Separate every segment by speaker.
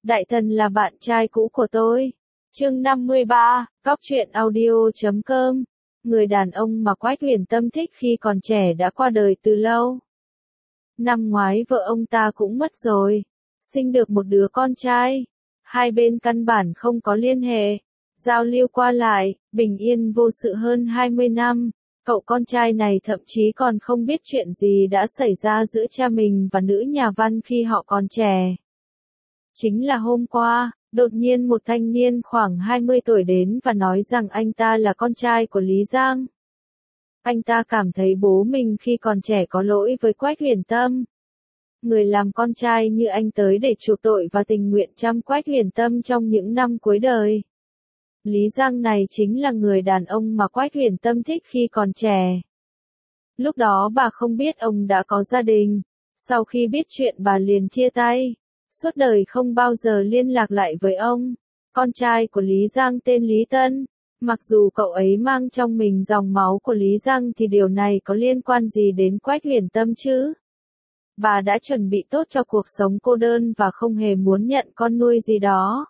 Speaker 1: Đại thần là bạn trai cũ của tôi. Chương 53, Góc truyện audio.com. Người đàn ông mà Quách Huyền Tâm thích khi còn trẻ đã qua đời từ lâu. Năm ngoái vợ ông ta cũng mất rồi, sinh được một đứa con trai. Hai bên căn bản không có liên hệ, giao lưu qua lại, bình yên vô sự hơn 20 năm. Cậu con trai này thậm chí còn không biết chuyện gì đã xảy ra giữa cha mình và nữ nhà văn khi họ còn trẻ. Chính là hôm qua, đột nhiên một thanh niên khoảng 20 tuổi đến và nói rằng anh ta là con trai của Lý Giang. Anh ta cảm thấy bố mình khi còn trẻ có lỗi với Quách Huyền Tâm. Người làm con trai như anh tới để chuộc tội và tình nguyện chăm Quách Huyền Tâm trong những năm cuối đời. Lý Giang này chính là người đàn ông mà Quách Huyền Tâm thích khi còn trẻ. Lúc đó bà không biết ông đã có gia đình. Sau khi biết chuyện bà liền chia tay. Suốt đời không bao giờ liên lạc lại với ông. Con trai của Lý Giang tên Lý Tân. Mặc dù cậu ấy mang trong mình dòng máu của Lý Giang thì điều này có liên quan gì đến Quách Huyền Tâm chứ? Bà đã chuẩn bị tốt cho cuộc sống cô đơn và không hề muốn nhận con nuôi gì đó.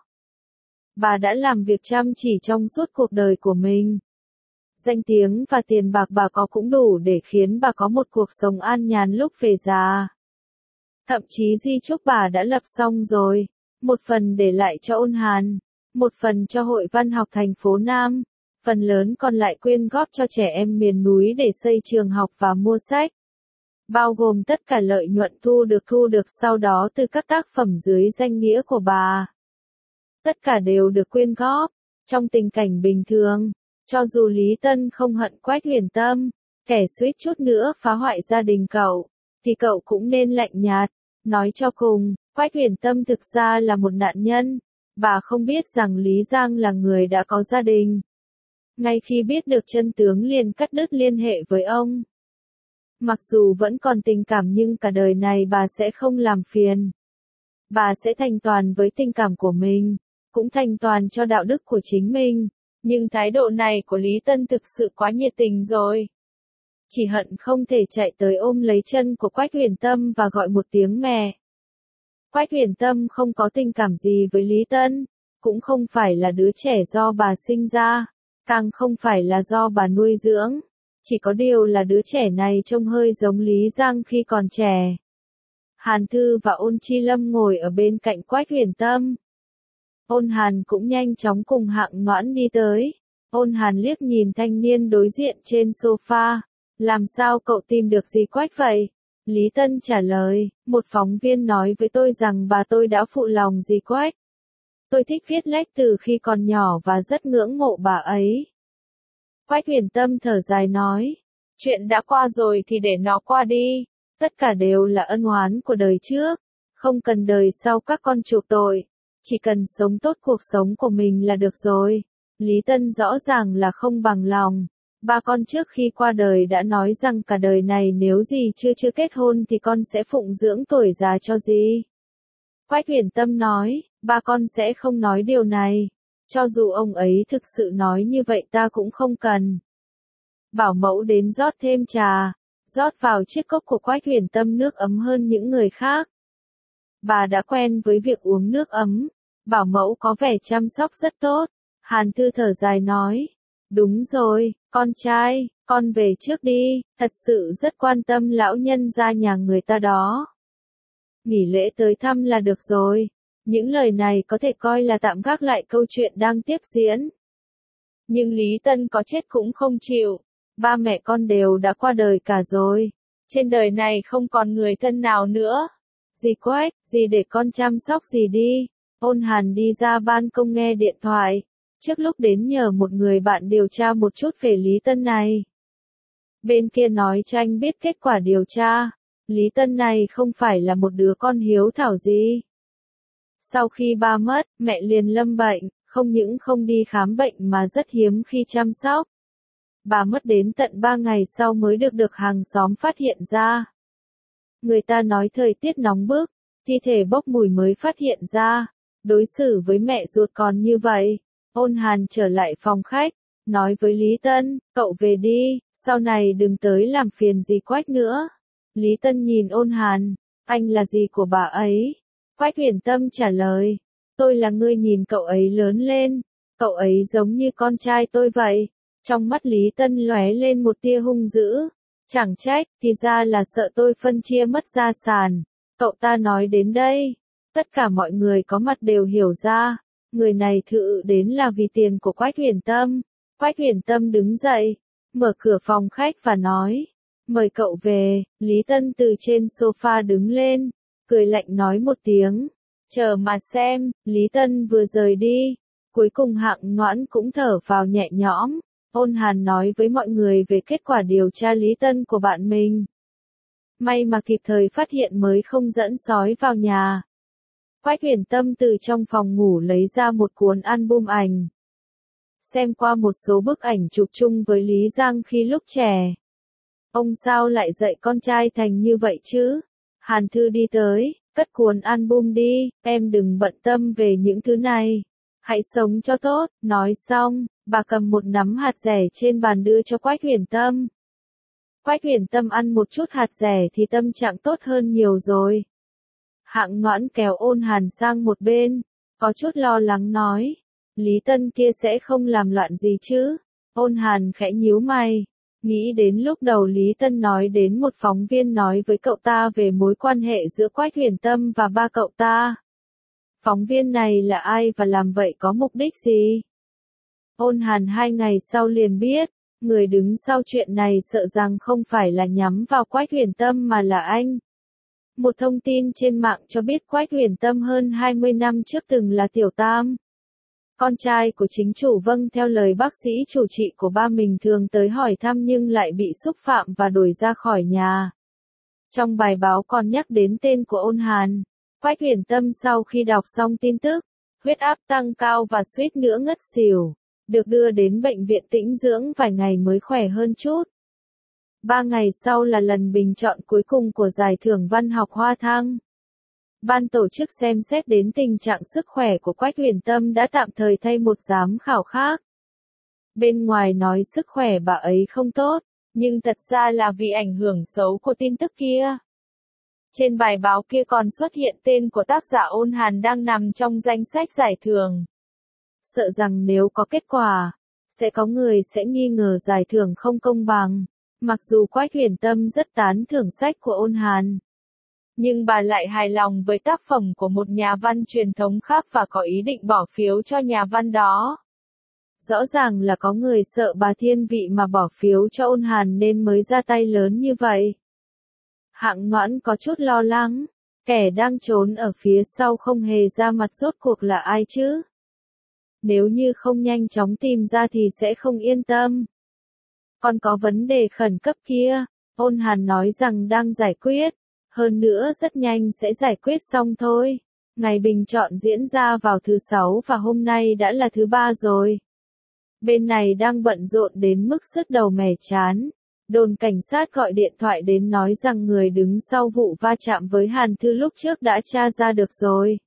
Speaker 1: Bà đã làm việc chăm chỉ trong suốt cuộc đời của mình. Danh tiếng và tiền bạc bà có cũng đủ để khiến bà có một cuộc sống an nhàn lúc về già. Thậm chí di chúc bà đã lập xong rồi, một phần để lại cho Ôn Hàn, một phần cho Hội Văn học thành phố Nam, phần lớn còn lại quyên góp cho trẻ em miền núi để xây trường học và mua sách. Bao gồm tất cả lợi nhuận thu được sau đó từ các tác phẩm dưới danh nghĩa của bà. Tất cả đều được quyên góp. Trong tình cảnh bình thường, cho dù Lý Tân không hận Quách Huyền Tâm, kẻ suýt chút nữa phá hoại gia đình cậu, thì cậu cũng nên lạnh nhạt. Nói cho cùng, Quách Huyền Tâm thực ra là một nạn nhân. Bà không biết rằng Lý Giang là người đã có gia đình. Ngay khi biết được chân tướng liền cắt đứt liên hệ với ông. Mặc dù vẫn còn tình cảm nhưng cả đời này bà sẽ không làm phiền. Bà sẽ thành toàn với tình cảm của mình, cũng thành toàn cho đạo đức của chính mình. Nhưng thái độ này của Lý Tân thực sự quá nhiệt tình rồi. Chỉ hận không thể chạy tới ôm lấy chân của Quách Huyền Tâm và gọi một tiếng mẹ. Quách Huyền Tâm không có tình cảm gì với Lý Tân, cũng không phải là đứa trẻ do bà sinh ra, càng không phải là do bà nuôi dưỡng. Chỉ có điều là đứa trẻ này trông hơi giống Lý Giang khi còn trẻ. Hàn Thư và Ôn Chi Lâm ngồi ở bên cạnh Quách Huyền Tâm. Ôn Hàn cũng nhanh chóng cùng Hạng Noãn đi tới. Ôn Hàn liếc nhìn thanh niên đối diện trên sofa. Làm sao cậu tìm được dì Quách vậy? Lý Tân trả lời, một phóng viên nói với tôi rằng bà tôi đã phụ lòng dì Quách. Tôi thích viết lách từ khi còn nhỏ và rất ngưỡng mộ bà ấy. Quách Huyền Tâm thở dài nói, chuyện đã qua rồi thì để nó qua đi. Tất cả đều là ân oán của đời trước. Không cần đời sau các con chuộc tội. Chỉ cần sống tốt cuộc sống của mình là được rồi. Lý Tân rõ ràng là không bằng lòng. Ba con trước khi qua đời đã nói rằng cả đời này nếu dì chưa kết hôn thì con sẽ phụng dưỡng tuổi già cho dì. Quách Huyền Tâm nói, ba con sẽ không nói điều này. Cho dù ông ấy thực sự nói như vậy ta cũng không cần. Bảo mẫu đến rót thêm trà, rót vào chiếc cốc của Quách Huyền Tâm nước ấm hơn những người khác. Bà đã quen với việc uống nước ấm. Bảo mẫu có vẻ chăm sóc rất tốt. Hàn Thư thở dài nói, đúng rồi, con trai, con về trước đi, thật sự rất quan tâm lão nhân gia nhà người ta đó. Nghỉ lễ tới thăm là được rồi. Những lời này có thể coi là tạm gác lại câu chuyện đang tiếp diễn. Nhưng Lý Tân có chết cũng không chịu. Ba mẹ con đều đã qua đời cả rồi. Trên đời này không còn người thân nào nữa. Dì Quách, dì để con chăm sóc dì đi. Ôn Hàn đi ra ban công nghe điện thoại. Trước lúc đến nhờ một người bạn điều tra một chút về Lý Tân này. Bên kia nói cho anh biết kết quả điều tra. Lý Tân này không phải là một đứa con hiếu thảo gì. Sau khi ba mất, mẹ liền lâm bệnh, không những không đi khám bệnh mà rất hiếm khi chăm sóc. Bà mất đến tận 3 ngày sau mới được hàng xóm phát hiện ra. Người ta nói thời tiết nóng bức, thi thể bốc mùi mới phát hiện ra. Đối xử với mẹ ruột còn như vậy. Ôn Hàn trở lại phòng khách, nói với Lý Tân, cậu về đi, sau này đừng tới làm phiền dì Quách nữa. Lý Tân nhìn Ôn Hàn, anh là dì của bà ấy. Quách Huyền Tâm trả lời, Tôi là người nhìn cậu ấy lớn lên, cậu ấy giống như con trai tôi vậy. Trong mắt Lý Tân lóe lên một tia hung dữ. Chẳng trách, thì ra là sợ tôi phân chia mất gia sản. Cậu ta nói đến đây. Tất cả mọi người có mặt đều hiểu ra. Người này thự đến là vì tiền của Quách Huyền Tâm. Quách Huyền Tâm đứng dậy, mở cửa phòng khách và nói. Mời cậu về. Lý Tân từ trên sofa đứng lên, cười lạnh nói một tiếng. Chờ mà xem. Lý Tân vừa rời đi. Cuối cùng Hạng Noãn cũng thở vào nhẹ nhõm. Ôn Hàn nói với mọi người về kết quả điều tra Lý Tân của bạn mình. May mà kịp thời phát hiện mới không dẫn sói vào nhà. Quách Huyền Tâm từ trong phòng ngủ lấy ra một cuốn album ảnh. Xem qua một số bức ảnh chụp chung với Lý Giang khi lúc trẻ. Ông sao lại dạy con trai thành như vậy chứ? Hàn Thư đi tới, cất cuốn album đi, em đừng bận tâm về những thứ này. Hãy sống cho tốt, nói xong, bà cầm một nắm hạt dẻ trên bàn đưa cho Quách Huyền Tâm. Quách Huyền Tâm ăn một chút hạt dẻ thì tâm trạng tốt hơn nhiều rồi. Hạng Noãn kéo Ôn Hàn sang một bên, có chút lo lắng nói. Lý Tân kia sẽ không làm loạn gì chứ? Ôn Hàn khẽ nhíu mày. Nghĩ đến lúc đầu Lý Tân nói đến một phóng viên nói với cậu ta về mối quan hệ giữa Quách Huyền Tâm và ba cậu ta. Phóng viên này là ai và làm vậy có mục đích gì? Ôn Hàn 2 ngày sau liền biết, người đứng sau chuyện này sợ rằng không phải là nhắm vào Quách Huyền Tâm mà là anh. Một thông tin trên mạng cho biết Quách Huyền Tâm hơn 20 năm trước từng là tiểu tam. Con trai của chính chủ vâng theo lời bác sĩ chủ trị của ba mình thường tới hỏi thăm nhưng lại bị xúc phạm và đuổi ra khỏi nhà. Trong bài báo còn nhắc đến tên của Ôn Hàn. Quách Huyền Tâm sau khi đọc xong tin tức, huyết áp tăng cao và suýt nữa ngất xỉu, được đưa đến bệnh viện tĩnh dưỡng vài ngày mới khỏe hơn chút. 3 ngày sau là lần bình chọn cuối cùng của giải thưởng văn học Hoa Thăng. Ban tổ chức xem xét đến tình trạng sức khỏe của Quách Huyền Tâm đã tạm thời thay một giám khảo khác. Bên ngoài nói sức khỏe bà ấy không tốt, nhưng thật ra là vì ảnh hưởng xấu của tin tức kia. Trên bài báo kia còn xuất hiện tên của tác giả Ôn Hàn đang nằm trong danh sách giải thưởng. Sợ rằng nếu có kết quả, sẽ có người sẽ nghi ngờ giải thưởng không công bằng. Mặc dù Quách Huyền Tâm rất tán thưởng sách của Ôn Hàn, nhưng bà lại hài lòng với tác phẩm của một nhà văn truyền thống khác và có ý định bỏ phiếu cho nhà văn đó. Rõ ràng là có người sợ bà thiên vị mà bỏ phiếu cho Ôn Hàn nên mới ra tay lớn như vậy. Hạng Noãn có chút lo lắng, kẻ đang trốn ở phía sau không hề ra mặt rốt cuộc là ai chứ? Nếu như không nhanh chóng tìm ra thì sẽ không yên tâm. Còn có vấn đề khẩn cấp kia, Ôn Hàn nói rằng đang giải quyết, hơn nữa rất nhanh sẽ giải quyết xong thôi. Ngày bình chọn diễn ra vào thứ 6 và hôm nay đã là thứ 3 rồi. Bên này đang bận rộn đến mức sứt đầu mẻ chán. Đồn cảnh sát gọi điện thoại đến nói rằng người đứng sau vụ va chạm với Hàn Thư lúc trước đã tra ra được rồi.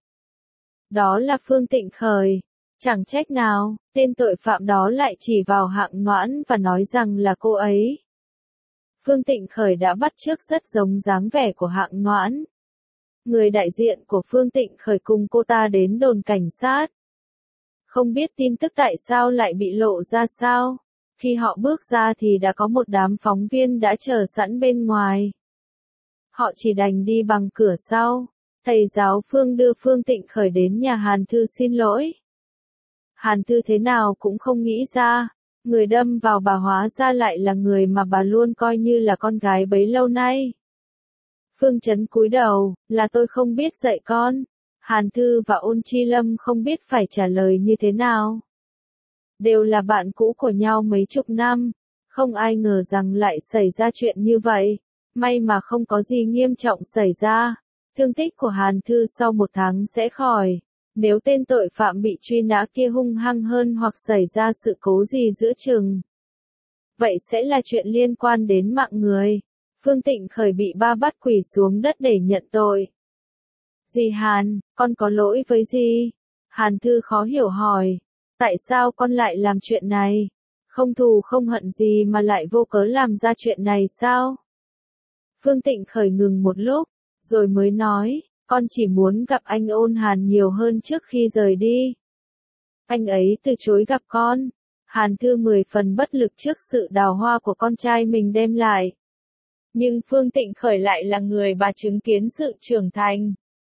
Speaker 1: Đó là Phương Tịnh Khởi. Chẳng trách nào, tên tội phạm đó lại chỉ vào Hạng Noãn và nói rằng là cô ấy. Phương Tịnh Khởi đã bắt chước rất giống dáng vẻ của Hạng Noãn. Người đại diện của Phương Tịnh Khởi cùng cô ta đến đồn cảnh sát. Không biết tin tức tại sao lại bị lộ ra sao. Khi họ bước ra thì đã có một đám phóng viên đã chờ sẵn bên ngoài. Họ chỉ đành đi bằng cửa sau. Thầy giáo Phương đưa Phương Tịnh Khởi đến nhà Hàn Thư xin lỗi. Hàn Thư thế nào cũng không nghĩ ra, người đâm vào bà hóa ra lại là người mà bà luôn coi như là con gái bấy lâu nay. Phương Chấn cúi đầu, là tôi không biết dạy con. Hàn Thư và Ôn Chi Lâm không biết phải trả lời như thế nào. Đều là bạn cũ của nhau mấy chục năm, không ai ngờ rằng lại xảy ra chuyện như vậy. May mà không có gì nghiêm trọng xảy ra. Thương tích của Hàn Thư sau 1 tháng sẽ khỏi. Nếu tên tội phạm bị truy nã kia hung hăng hơn hoặc xảy ra sự cố gì giữa chừng, vậy sẽ là chuyện liên quan đến mạng người. Phương Tịnh Khởi bị ba bắt quỳ xuống đất để nhận tội. Dì Hàn, con có lỗi với gì? Hàn Thư khó hiểu hỏi. Tại sao con lại làm chuyện này? Không thù không hận gì mà lại vô cớ làm ra chuyện này sao? Phương Tịnh Khởi ngừng một lúc, rồi mới nói, Con chỉ muốn gặp anh Ôn Hàn nhiều hơn trước khi rời đi. Anh ấy từ chối gặp con. Hàn Thư 10 phần bất lực trước sự đào hoa của con trai mình đem lại. Nhưng Phương Tịnh Khởi lại là người bà chứng kiến sự trưởng thành.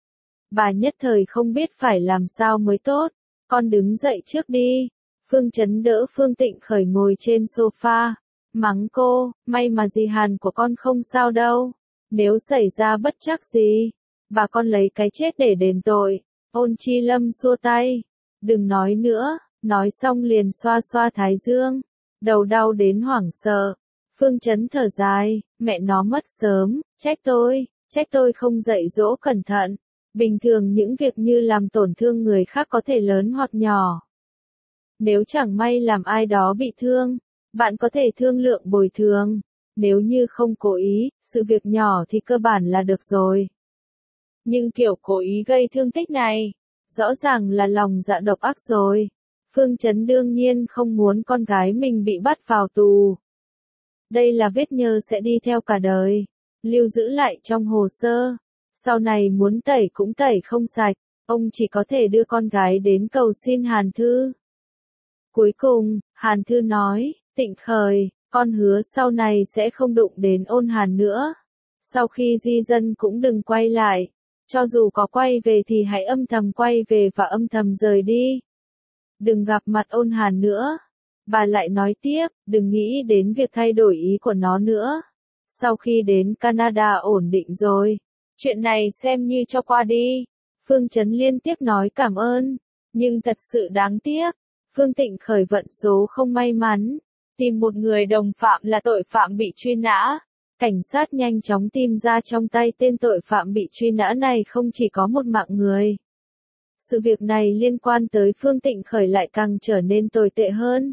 Speaker 1: Bà nhất thời không biết phải làm sao mới tốt. Con đứng dậy trước đi. Phương Chấn đỡ Phương Tịnh Khởi ngồi trên sofa. Mắng cô, may mà dì Hàn của con không sao đâu. Nếu xảy ra bất trắc gì, bà con lấy cái chết để đền tội. Ôn Chi Lâm xua tay. Đừng nói nữa, nói xong liền xoa xoa thái dương. Đầu đau đến hoảng sợ. Phương Chấn thở dài, mẹ nó mất sớm, trách tôi không dạy dỗ cẩn thận. Bình thường những việc như làm tổn thương người khác có thể lớn hoặc nhỏ. Nếu chẳng may làm ai đó bị thương, bạn có thể thương lượng bồi thường. Nếu như không cố ý, sự việc nhỏ thì cơ bản là được rồi. Nhưng kiểu cố ý gây thương tích này, rõ ràng là lòng dạ độc ác rồi. Phương Chấn đương nhiên không muốn con gái mình bị bắt vào tù. Đây là vết nhơ sẽ đi theo cả đời, lưu giữ lại trong hồ sơ. Sau này muốn tẩy cũng tẩy không sạch, ông chỉ có thể đưa con gái đến cầu xin Hàn Thư. Cuối cùng, Hàn Thư nói, Tịnh Khởi, con hứa sau này sẽ không đụng đến Ôn Hàn nữa. Sau khi di dân cũng đừng quay lại. Cho dù có quay về thì hãy âm thầm quay về và âm thầm rời đi. Đừng gặp mặt Ôn Hàn nữa. Bà lại nói tiếp, đừng nghĩ đến việc thay đổi ý của nó nữa. Sau khi đến Canada ổn định rồi, chuyện này xem như cho qua đi. Phương Chấn liên tiếp nói cảm ơn, nhưng thật sự đáng tiếc. Phương Tịnh Khởi vận số không may mắn, tìm một người đồng phạm là tội phạm bị truy nã. Cảnh sát nhanh chóng tìm ra trong tay tên tội phạm bị truy nã này không chỉ có một mạng người. Sự việc này liên quan tới Phương Tịnh Khởi lại càng trở nên tồi tệ hơn.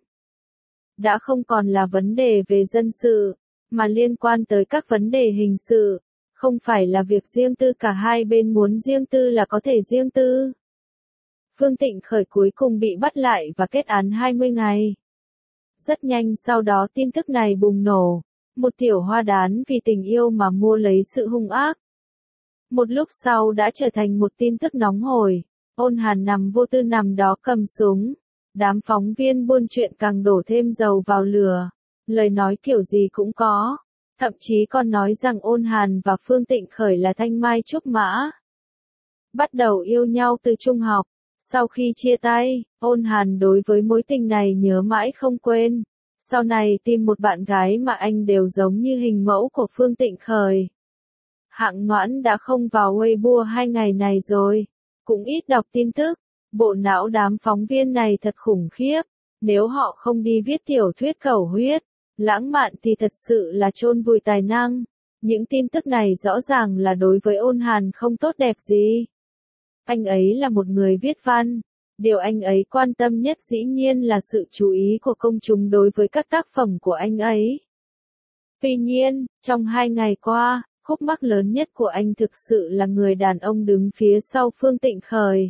Speaker 1: Đã không còn là vấn đề về dân sự, mà liên quan tới các vấn đề hình sự. Không phải là việc riêng tư, cả hai bên muốn riêng tư là có thể riêng tư. Phương Tịnh Khởi cuối cùng bị bắt lại và kết án 20 ngày. Rất nhanh sau đó tin tức này bùng nổ. Một tiểu hoa đán vì tình yêu mà mua lấy sự hung ác. Một lúc sau đã trở thành một tin tức nóng hổi. Ôn Hàn nằm vô tư nằm đó cầm súng. Đám phóng viên buôn chuyện càng đổ thêm dầu vào lửa. Lời nói kiểu gì cũng có. Thậm chí còn nói rằng Ôn Hàn và Phương Tịnh Khởi là thanh mai trúc mã. Bắt đầu yêu nhau từ trung học. Sau khi chia tay, Ôn Hàn đối với mối tình này nhớ mãi không quên. Sau này tìm một bạn gái mà anh đều giống như hình mẫu của Phương Tịnh Khởi. Hạng Noãn đã không vào Weibo 2 ngày này rồi. Cũng ít đọc tin tức. Bộ não đám phóng viên này thật khủng khiếp. Nếu họ không đi viết tiểu thuyết cầu huyết, lãng mạn thì thật sự là chôn vùi tài năng. Những tin tức này rõ ràng là đối với Ôn Hàn không tốt đẹp gì. Anh ấy là một người viết văn. Điều anh ấy quan tâm nhất dĩ nhiên là sự chú ý của công chúng đối với các tác phẩm của anh ấy. Tuy nhiên, trong 2 ngày qua, khúc mắc lớn nhất của anh thực sự là người đàn ông đứng phía sau Phương Tịnh Khởi.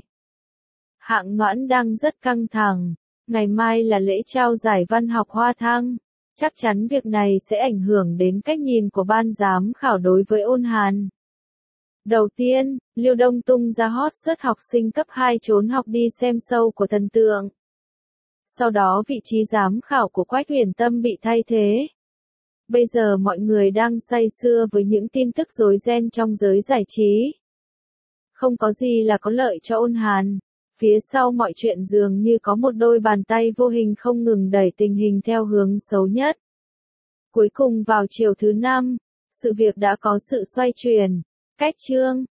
Speaker 1: Hạng Noãn đang rất căng thẳng. Ngày mai là lễ trao giải văn học Hoa Thăng. Chắc chắn việc này sẽ ảnh hưởng đến cách nhìn của ban giám khảo đối với Ôn Hàn. Đầu tiên, Liêu Đông tung ra hot search học sinh cấp 2 trốn học đi xem show của thần tượng. Sau đó vị trí giám khảo của Quách Huyền Tâm bị thay thế. Bây giờ mọi người đang say sưa với những tin tức rối ren trong giới giải trí. Không có gì là có lợi cho Ôn Hàn. Phía sau mọi chuyện dường như có một đôi bàn tay vô hình không ngừng đẩy tình hình theo hướng xấu nhất. Cuối cùng vào chiều thứ 5, sự việc đã có sự xoay chuyển. Cách chương